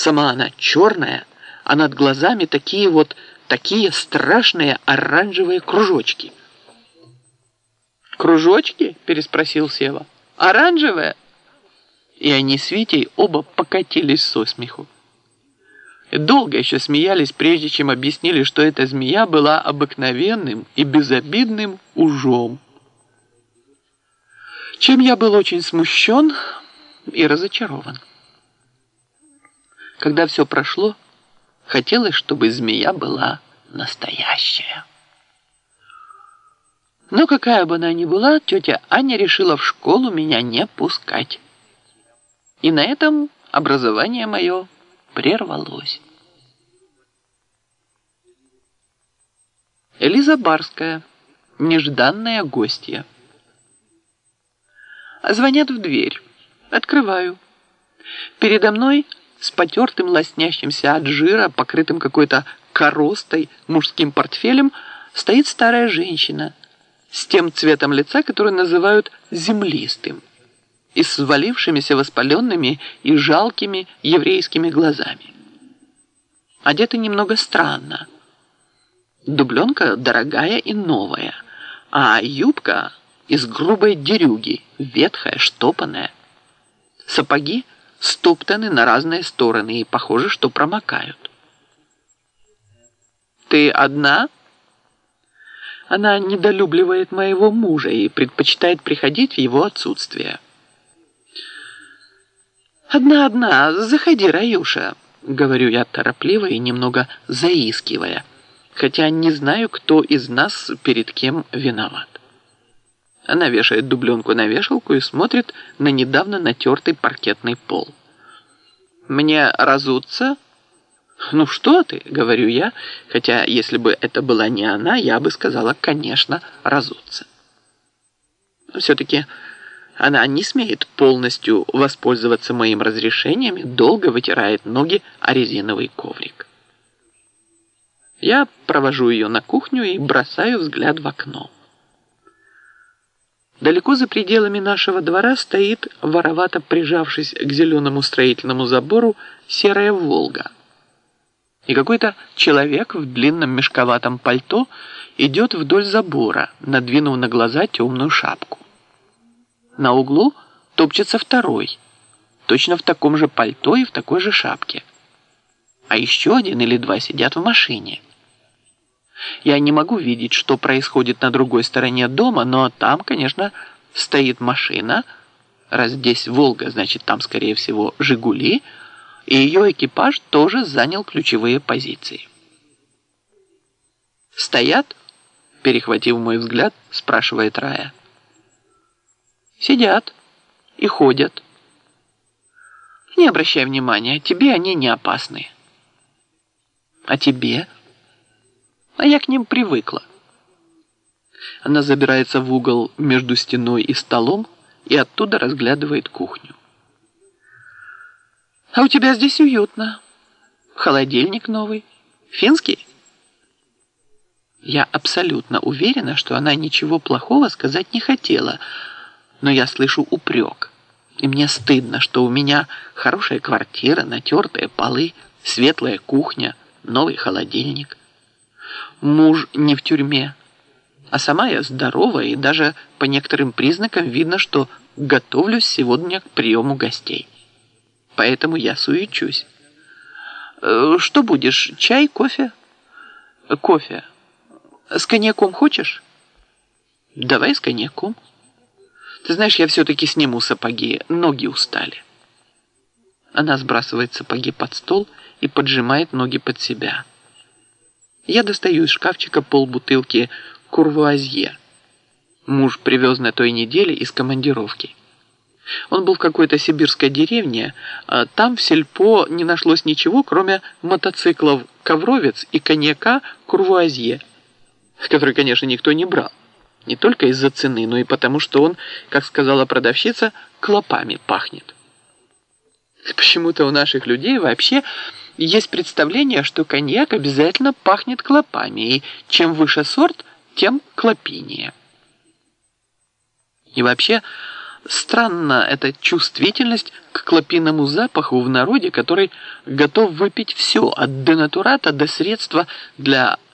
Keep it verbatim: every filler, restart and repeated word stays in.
Сама она черная, а над глазами такие вот, такие страшные оранжевые кружочки. «Кружочки?» – переспросил Сева. «Оранжевые?» И они с Витей оба покатились со смеху. Долго еще смеялись, прежде чем объяснили, что эта змея была обыкновенным и безобидным ужом. Чем я был очень смущен и разочарован. Когда все прошло, хотелось, чтобы змея была настоящая. Но какая бы она ни была, тетя Аня решила в школу меня не пускать. И на этом образование мое прервалось. Элиза Барская. Нежданная гостья. Звонят в дверь. Открываю. Передо мной с потертым, лоснящимся от жира, покрытым какой-то коростой мужским портфелем, стоит старая женщина с тем цветом лица, который называют землистым, и с свалившимися воспаленными и жалкими еврейскими глазами. Одета немного странно. Дубленка дорогая и новая, а юбка из грубой дерюги, ветхая, штопанная. Сапоги стоптаны на разные стороны и похоже, что промокают. «Ты одна?» Она недолюбливает моего мужа и предпочитает приходить в его отсутствие. «Одна-одна, заходи, Раюша», — говорю я торопливо и немного заискивая, хотя не знаю, кто из нас перед кем виноват. Она вешает дубленку на вешалку и смотрит на недавно натертый паркетный пол. «Мне разуться?» «Ну что ты?» — говорю я, хотя если бы это была не она, я бы сказала, конечно, разуться. Все-таки она не смеет полностью воспользоваться моим разрешением и долго вытирает ноги о резиновый коврик. Я провожу ее на кухню и бросаю взгляд в окно. Далеко за пределами нашего двора стоит, воровато прижавшись к зеленому строительному забору, серая «Волга». И какой-то человек в длинном мешковатом пальто идет вдоль забора, надвинув на глаза темную шапку. На углу топчется второй, точно в таком же пальто и в такой же шапке. А еще один или два сидят в машине. Я не могу видеть, что происходит на другой стороне дома, но там, конечно, стоит машина. Раз здесь «Волга», значит, там, скорее всего, «Жигули», и ее экипаж тоже занял ключевые позиции. «Стоят?» – перехватив мой взгляд, спрашивает Рая. «Сидят и ходят. Не обращай внимания, тебе они не опасны». «А тебе?» «А я к ним привыкла». Она забирается в угол между стеной и столом и оттуда разглядывает кухню. «А у тебя здесь уютно. Холодильник новый. Финский?» Я абсолютно уверена, что она ничего плохого сказать не хотела, но я слышу упрек. И мне стыдно, что у меня хорошая квартира, натертые полы, светлая кухня, новый холодильник. Муж не в тюрьме, а сама я здоровая, и даже по некоторым признакам видно, что готовлюсь сегодня к приему гостей. Поэтому я суечусь. «Что будешь? Чай, кофе?» «Кофе. С коньяком хочешь?» «Давай с коньяком. Ты знаешь, я все-таки сниму сапоги, ноги устали». Она сбрасывает сапоги под стол и поджимает ноги под себя. Я достаю из шкафчика полбутылки курвуазье. Муж привез на той неделе из командировки. Он был в какой-то сибирской деревне, а там в сельпо не нашлось ничего, кроме мотоциклов «Ковровец» и коньяка «Курвуазье», который, конечно, никто не брал. Не только из-за цены, но и потому, что он, как сказала продавщица, клопами пахнет. Почему-то у наших людей вообще есть представление, что коньяк обязательно пахнет клопами, и чем выше сорт, тем клопинее. И вообще, Странна эта чувствительность к клопиному запаху в народе, который готов выпить все, от денатурата до средства для